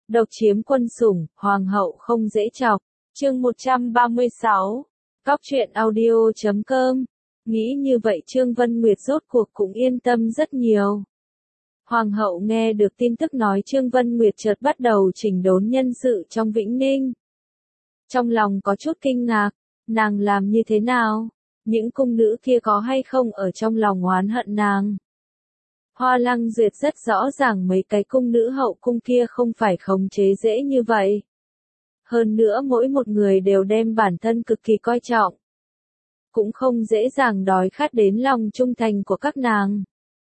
Độc chiếm quân sủng, hoàng hậu không dễ chọc. Chương 136. Cóc truyện audio.com. Nghĩ như vậy Trương Vân Nguyệt rốt cuộc cũng yên tâm rất nhiều. Hoàng hậu nghe được tin tức nói Trương Vân Nguyệt chợt bắt đầu chỉnh đốn nhân sự trong Vĩnh Ninh. Trong lòng có chút kinh ngạc, nàng làm như thế nào? Những cung nữ kia có hay không ở trong lòng oán hận nàng? Hoa Lăng Duyệt rất rõ ràng mấy cái cung nữ hậu cung kia không phải khống chế dễ như vậy. Hơn nữa mỗi một người đều đem bản thân cực kỳ coi trọng. Cũng không dễ dàng đói khát đến lòng trung thành của các nàng.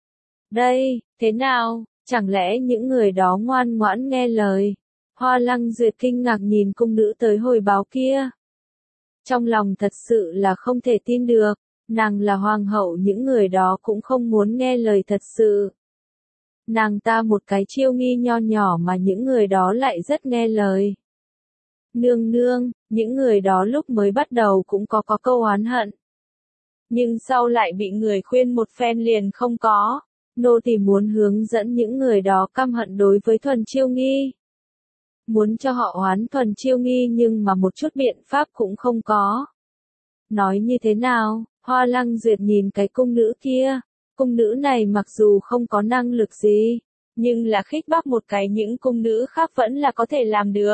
Đây, thế nào, chẳng lẽ những người đó ngoan ngoãn nghe lời? Hoa Lăng Duyệt kinh ngạc nhìn cung nữ tới hồi báo kia. Trong lòng thật sự là không thể tin được, nàng là hoàng hậu những người đó cũng không muốn nghe lời thật sự. Nàng ta một cái Chiêu Nghi nho nhỏ mà những người đó lại rất nghe lời. Nương nương, những người đó lúc mới bắt đầu cũng có câu oán hận. Nhưng sau lại bị người khuyên một phen liền không có. Nô tỳ muốn hướng dẫn những người đó căm hận đối với Thuần Chiêu Nghi. Muốn cho họ oán Thuần Chiêu Nghi nhưng mà một chút biện pháp cũng không có. Nói như thế nào? Hoa Lăng Duyệt nhìn cái cung nữ kia. Cung nữ này mặc dù không có năng lực gì, nhưng là khích bác một cái những cung nữ khác vẫn là có thể làm được.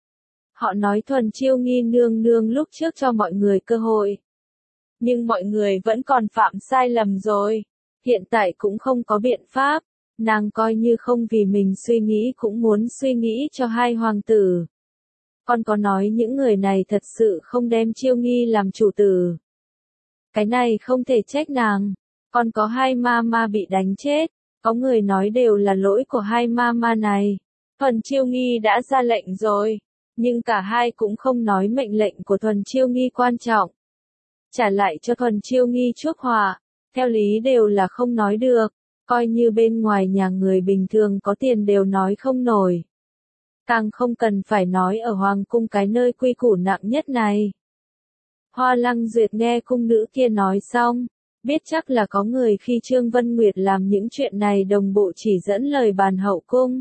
Họ nói Thuần Chiêu Nghi nương nương lúc trước cho mọi người cơ hội. Nhưng mọi người vẫn còn phạm sai lầm rồi. Hiện tại cũng không có biện pháp. Nàng coi như không vì mình suy nghĩ cũng muốn suy nghĩ cho hai hoàng tử. Con có nói những người này thật sự không đem Chiêu Nghi làm chủ tử. Cái này không thể trách nàng. Con có hai ma bị đánh chết. Có người nói đều là lỗi của hai ma này. Thuần Chiêu Nghi đã ra lệnh rồi. Nhưng cả hai cũng không nói mệnh lệnh của Thuần Chiêu Nghi quan trọng. Trả lại cho Thuần Chiêu Nghi chuốc họa. Theo lý đều là không nói được. Coi như bên ngoài nhà người bình thường có tiền đều nói không nổi. Càng không cần phải nói ở hoàng cung cái nơi quy củ nặng nhất này. Hoa Lăng Duyệt nghe cung nữ kia nói xong, biết chắc là có người khi Trương Vân Nguyệt làm những chuyện này đồng bộ chỉ dẫn lời bàn hậu cung.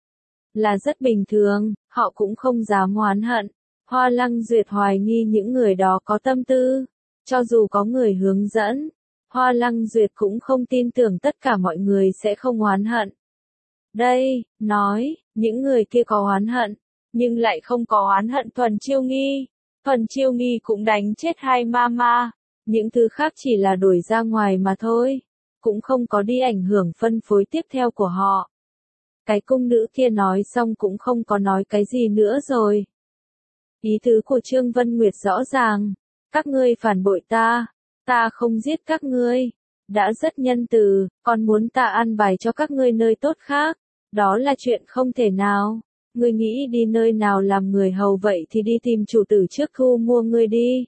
Là rất bình thường, họ cũng không dám oán hận. Hoa Lăng Duyệt hoài nghi những người đó có tâm tư. Cho dù có người hướng dẫn, Hoa Lăng Duyệt cũng không tin tưởng tất cả mọi người sẽ không oán hận. Đây, nói, những người kia có oán hận, nhưng lại không có oán hận Thuần Chiêu Nghi. Thuần Chiêu Nghi cũng đánh chết hai ma. Những thứ khác chỉ là đuổi ra ngoài mà thôi. Cũng không có đi ảnh hưởng phân phối tiếp theo của họ. Cái cung nữ kia nói xong cũng không có nói cái gì nữa rồi. Ý tứ của Trương Vân Nguyệt rõ ràng. Các ngươi phản bội ta. Ta không giết các ngươi. Đã rất nhân từ, còn muốn ta an bài cho các ngươi nơi tốt khác. Đó là chuyện không thể nào. Ngươi nghĩ đi nơi nào làm người hầu vậy thì đi tìm chủ tử trước thu mua ngươi đi.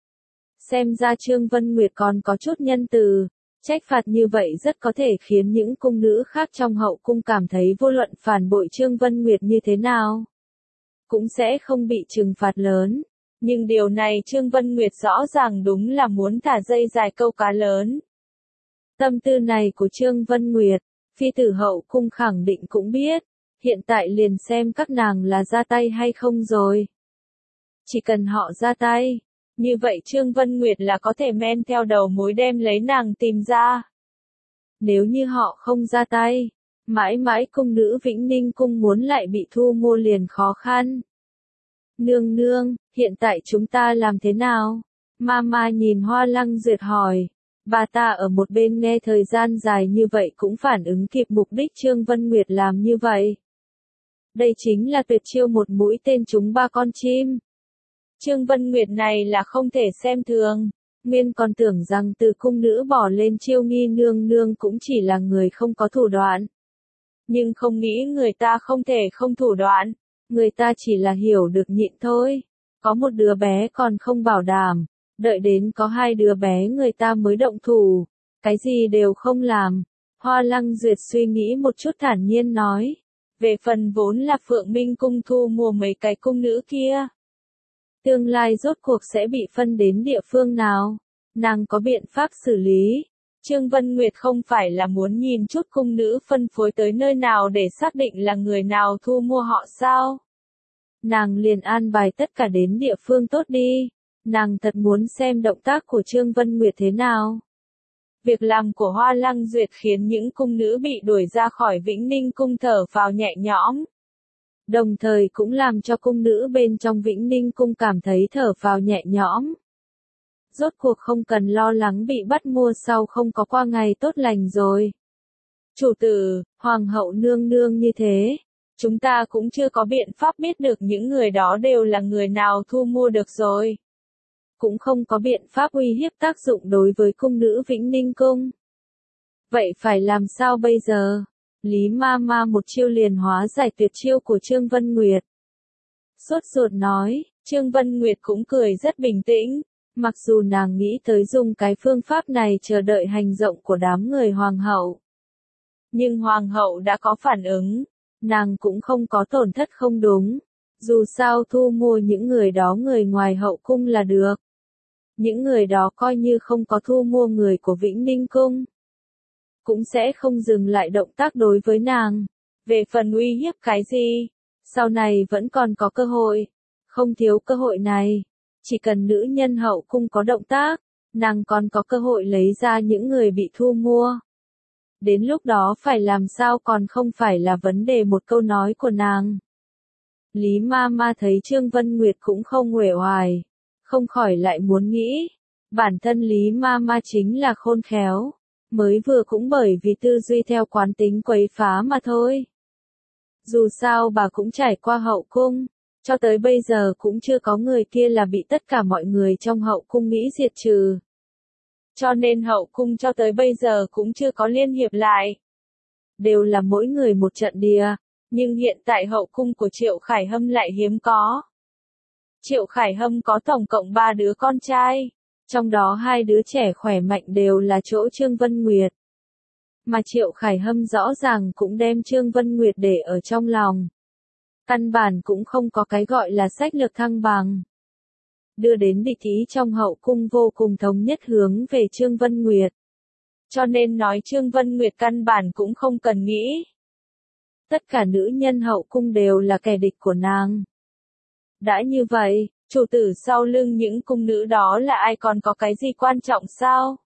Xem ra Trương Vân Nguyệt còn có chút nhân từ. Trách phạt như vậy rất có thể khiến những cung nữ khác trong hậu cung cảm thấy vô luận phản bội Trương Vân Nguyệt như thế nào. Cũng sẽ không bị trừng phạt lớn. Nhưng điều này Trương Vân Nguyệt rõ ràng đúng là muốn thả dây dài câu cá lớn. Tâm tư này của Trương Vân Nguyệt, phi tử hậu cung khẳng định cũng biết. Hiện tại liền xem các nàng là ra tay hay không rồi. Chỉ cần họ ra tay, như vậy Trương Vân Nguyệt là có thể men theo đầu mối đem lấy nàng tìm ra. Nếu như họ không ra tay, mãi mãi cung nữ Vĩnh Ninh cung muốn lại bị thu mua liền khó khăn. Nương nương, hiện tại chúng ta làm thế nào? Mama nhìn Hoa Lăng Duyệt hỏi. Bà ta ở một bên nghe thời gian dài như vậy cũng phản ứng kịp mục đích Trương Vân Nguyệt làm như vậy. Đây chính là tuyệt chiêu một mũi tên trúng ba con chim. Trương Vân Nguyệt này là không thể xem thường. Nguyên còn tưởng rằng từ cung nữ bỏ lên Chiêu Nghi nương nương cũng chỉ là người không có thủ đoạn. Nhưng không nghĩ người ta không thể không thủ đoạn. Người ta chỉ là hiểu được nhịn thôi. Có một đứa bé còn không bảo đảm. Đợi đến có hai đứa bé người ta mới động thủ. Cái gì đều không làm. Hoa Lăng Duyệt suy nghĩ một chút thản nhiên nói. Về phần vốn là Phượng Minh cung thu mua mấy cái cung nữ kia. Tương lai rốt cuộc sẽ bị phân đến địa phương nào? Nàng có biện pháp xử lý. Trương Vân Nguyệt không phải là muốn nhìn chút cung nữ phân phối tới nơi nào để xác định là người nào thu mua họ sao? Nàng liền an bài tất cả đến địa phương tốt đi. Nàng thật muốn xem động tác của Trương Vân Nguyệt thế nào. Việc làm của Hoa Lăng Duyệt khiến những cung nữ bị đuổi ra khỏi Vĩnh Ninh cung thở phào nhẹ nhõm. Đồng thời cũng làm cho cung nữ bên trong Vĩnh Ninh cung cảm thấy thở phào nhẹ nhõm. Rốt cuộc không cần lo lắng bị bắt mua sau không có qua ngày tốt lành rồi. Chủ tử, hoàng hậu nương nương như thế, chúng ta cũng chưa có biện pháp biết được những người đó đều là người nào thu mua được rồi. Cũng không có biện pháp uy hiếp tác dụng đối với cung nữ Vĩnh Ninh cung. Vậy phải làm sao bây giờ? Lý ma ma một chiêu liền hóa giải tuyệt chiêu của Trương Vân Nguyệt. Sốt ruột nói, Trương Vân Nguyệt cũng cười rất bình tĩnh, mặc dù nàng nghĩ tới dùng cái phương pháp này chờ đợi hành động của đám người hoàng hậu. Nhưng hoàng hậu đã có phản ứng, nàng cũng không có tổn thất không đúng. Dù sao thu mua những người đó người ngoài hậu cung là được. Những người đó coi như không có thu mua người của Vĩnh Ninh cung. Cũng sẽ không dừng lại động tác đối với nàng. Về phần uy hiếp cái gì, sau này vẫn còn có cơ hội. Không thiếu cơ hội này. Chỉ cần nữ nhân hậu cung có động tác, nàng còn có cơ hội lấy ra những người bị thu mua. Đến lúc đó phải làm sao còn không phải là vấn đề một câu nói của nàng. Lý ma ma thấy Trương Vân Nguyệt cũng không uể oải, không khỏi lại muốn nghĩ. Bản thân Lý ma ma chính là khôn khéo, mới vừa cũng bởi vì tư duy theo quán tính quấy phá mà thôi. Dù sao bà cũng trải qua hậu cung, cho tới bây giờ cũng chưa có người kia là bị tất cả mọi người trong hậu cung nghĩ diệt trừ. Cho nên hậu cung cho tới bây giờ cũng chưa có liên hiệp lại. Đều là mỗi người một trận địa, nhưng hiện tại hậu cung của Triệu Khải Hâm lại hiếm có. Triệu Khải Hâm có tổng cộng 3 đứa con trai, trong đó 2 đứa trẻ khỏe mạnh đều là chỗ Trương Vân Nguyệt. Mà Triệu Khải Hâm rõ ràng cũng đem Trương Vân Nguyệt để ở trong lòng. Căn bản cũng không có cái gọi là sách lược thăng bằng. Đưa đến địch ý trong hậu cung vô cùng thống nhất hướng về Trương Vân Nguyệt. Cho nên nói Trương Vân Nguyệt căn bản cũng không cần nghĩ. Tất cả nữ nhân hậu cung đều là kẻ địch của nàng. Đã như vậy, chủ tử sau lưng những cung nữ đó là ai còn có cái gì quan trọng sao?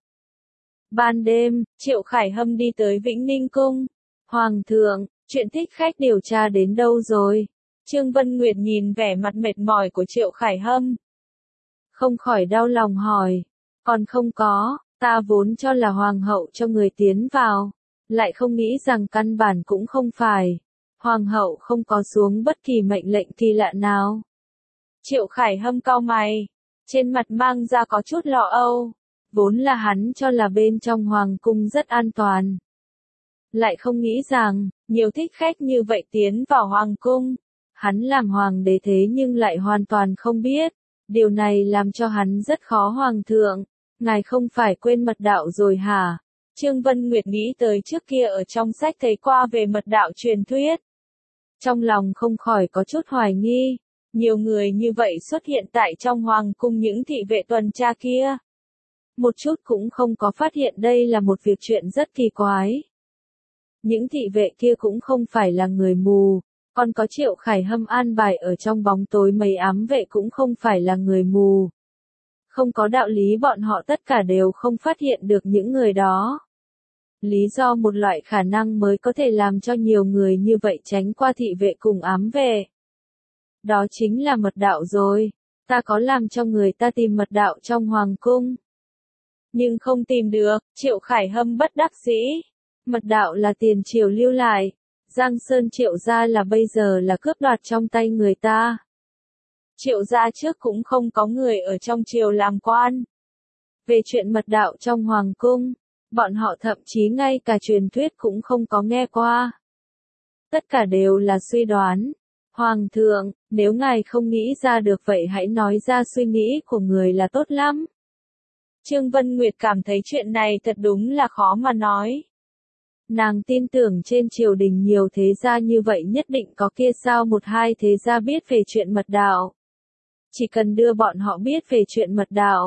Ban đêm, Triệu Khải Hâm đi tới Vĩnh Ninh cung. Hoàng thượng, chuyện thích khách điều tra đến đâu rồi? Trương Vân Nguyệt nhìn vẻ mặt mệt mỏi của Triệu Khải Hâm. Không khỏi đau lòng hỏi. Còn không có, ta vốn cho là hoàng hậu cho người tiến vào. Lại không nghĩ rằng căn bản cũng không phải. Hoàng hậu không có xuống bất kỳ mệnh lệnh kỳ lạ nào. Triệu Khải Hâm cau mày. Trên mặt mang ra có chút lo âu. Vốn là hắn cho là bên trong hoàng cung rất an toàn. Lại không nghĩ rằng, nhiều thích khách như vậy tiến vào hoàng cung. Hắn làm hoàng đế thế nhưng lại hoàn toàn không biết. Điều này làm cho hắn rất khó. Hoàng thượng, ngài không phải quên mật đạo rồi hả? Trương Vân Nguyệt nghĩ tới trước kia ở trong sách thấy qua về mật đạo truyền thuyết. Trong lòng không khỏi có chút hoài nghi. Nhiều người như vậy xuất hiện tại trong hoàng cung những thị vệ tuần tra kia. Một chút cũng không có phát hiện đây là một việc chuyện rất kỳ quái. Những thị vệ kia cũng không phải là người mù. Còn có Triệu Khải Hâm an bài ở trong bóng tối mấy ám vệ cũng không phải là người mù. Không có đạo lý bọn họ tất cả đều không phát hiện được những người đó. Lý do một loại khả năng mới có thể làm cho nhiều người như vậy tránh qua thị vệ cùng ám vệ. Đó chính là mật đạo rồi. Ta có làm cho người ta tìm mật đạo trong hoàng cung. Nhưng không tìm được, Triệu Khải Hâm bất đắc dĩ. Mật đạo là tiền triều lưu lại. Giang Sơn Triệu gia là bây giờ là cướp đoạt trong tay người ta. Triệu gia trước cũng không có người ở trong triều làm quan. Về chuyện mật đạo trong hoàng cung, bọn họ thậm chí ngay cả truyền thuyết cũng không có nghe qua. Tất cả đều là suy đoán. Hoàng thượng, nếu ngài không nghĩ ra được vậy hãy nói ra suy nghĩ của người là tốt lắm. Trương Vân Nguyệt cảm thấy chuyện này thật đúng là khó mà nói. Nàng tin tưởng trên triều đình nhiều thế gia như vậy nhất định có kia sao một hai thế gia biết về chuyện mật đạo. Chỉ cần đưa bọn họ biết về chuyện mật đạo,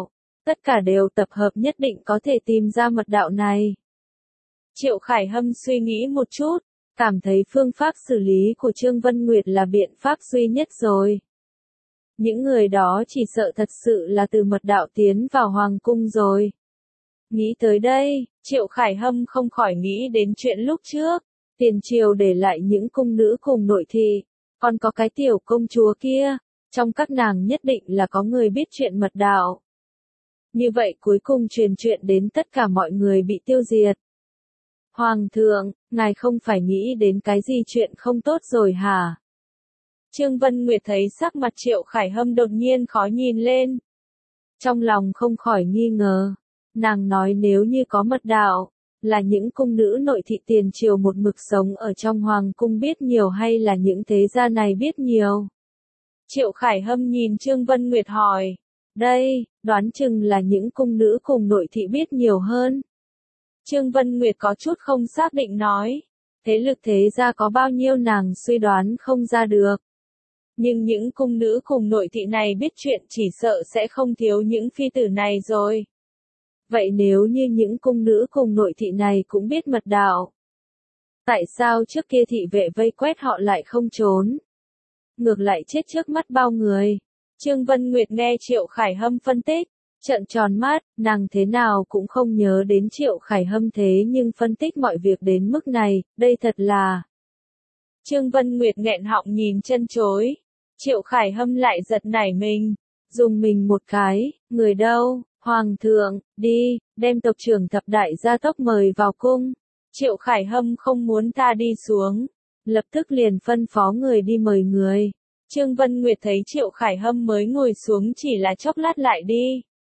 Tất cả đều tập hợp nhất định có thể tìm ra mật đạo này. Triệu Khải Hâm suy nghĩ một chút, cảm thấy phương pháp xử lý của Trương Vân Nguyệt là biện pháp duy nhất rồi. Những người đó chỉ sợ thật sự là từ mật đạo tiến vào hoàng cung rồi. Nghĩ tới đây, Triệu Khải Hâm không khỏi nghĩ đến chuyện lúc trước, tiền triều để lại những cung nữ cùng nội thị, còn có cái tiểu công chúa kia, trong các nàng nhất định là có người biết chuyện mật đạo. Như vậy cuối cùng truyền chuyện đến tất cả mọi người bị tiêu diệt. Hoàng thượng, ngài không phải nghĩ đến cái gì chuyện không tốt rồi hả? Trương Vân Nguyệt thấy sắc mặt Triệu Khải Hâm đột nhiên khó nhìn lên. Trong lòng không khỏi nghi ngờ. Nàng nói nếu như có mật đạo, là những cung nữ nội thị tiền triều một mực sống ở trong hoàng cung biết nhiều hay là những thế gia này biết nhiều? Triệu Khải Hâm nhìn Trương Vân Nguyệt hỏi. Đây, đoán chừng là những cung nữ cùng nội thị biết nhiều hơn. Trương Vân Nguyệt có chút không xác định nói. Thế lực thế gia có bao nhiêu nàng suy đoán không ra được. Nhưng những cung nữ cùng nội thị này biết chuyện chỉ sợ sẽ không thiếu những phi tử này rồi. Vậy nếu như những cung nữ cùng nội thị này cũng biết mật đạo, tại sao trước kia thị vệ vây quét họ lại không trốn? Ngược lại chết trước mắt bao người. Trương Vân Nguyệt nghe Triệu Khải Hâm phân tích, trợn tròn mắt, nàng thế nào cũng không nhớ đến Triệu Khải Hâm thế nhưng phân tích mọi việc đến mức này, đây thật là... Trương Vân Nguyệt nghẹn họng nhìn chân chối. Triệu Khải Hâm lại giật nảy mình, dùng mình một cái, người đâu? Hoàng thượng, đi, đem tộc trưởng thập đại gia tộc mời vào cung. Triệu Khải Hâm không muốn ta đi xuống, lập tức liền phân phó người đi mời người. Trương Vân Nguyệt thấy Triệu Khải Hâm mới ngồi xuống chỉ là chốc lát lại đi.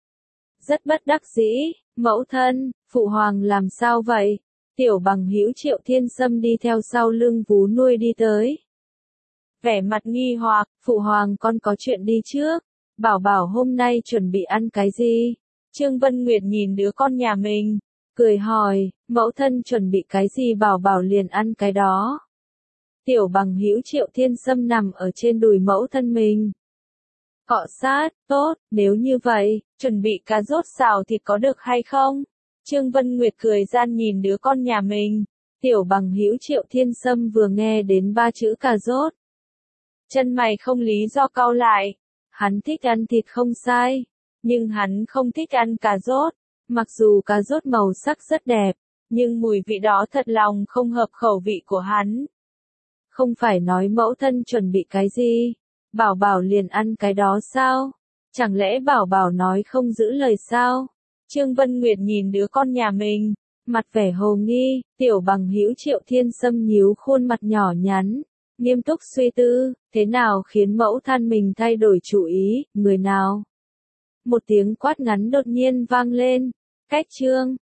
Rất bất đắc dĩ, mẫu thân, phụ hoàng làm sao vậy? Tiểu bằng hữu Triệu Thiên Sâm đi theo sau lưng vú nuôi đi tới. Vẻ mặt nghi hoặc, phụ hoàng con có chuyện đi trước. Bảo bảo hôm nay chuẩn bị ăn cái gì? Trương Vân Nguyệt nhìn đứa con nhà mình, cười hỏi, mẫu thân chuẩn bị cái gì bảo bảo liền ăn cái đó. Tiểu bằng hữu Triệu Thiên Sâm nằm ở trên đùi mẫu thân mình. Cọ sát, tốt, nếu như vậy, chuẩn bị cà rốt xào thịt có được hay không? Trương Vân Nguyệt cười gian nhìn đứa con nhà mình. Tiểu bằng hữu Triệu Thiên Sâm vừa nghe đến 3 chữ cà rốt. Chân mày không lý do cau lại. Hắn thích ăn thịt không sai, nhưng hắn không thích ăn cà rốt. Mặc dù cà rốt màu sắc rất đẹp, nhưng mùi vị đó thật lòng không hợp khẩu vị của hắn. Không phải nói mẫu thân chuẩn bị cái gì, bảo bảo liền ăn cái đó sao? Chẳng lẽ bảo bảo nói không giữ lời sao? Trương Vân Nguyệt nhìn đứa con nhà mình, mặt vẻ hồ nghi, tiểu bằng hữu Triệu Thiên Sâm nhíu khuôn mặt nhỏ nhắn. Nghiêm túc suy tư, thế nào khiến mẫu thân mình thay đổi chủ ý, người nào? Một tiếng quát ngắn đột nhiên vang lên, cách Trương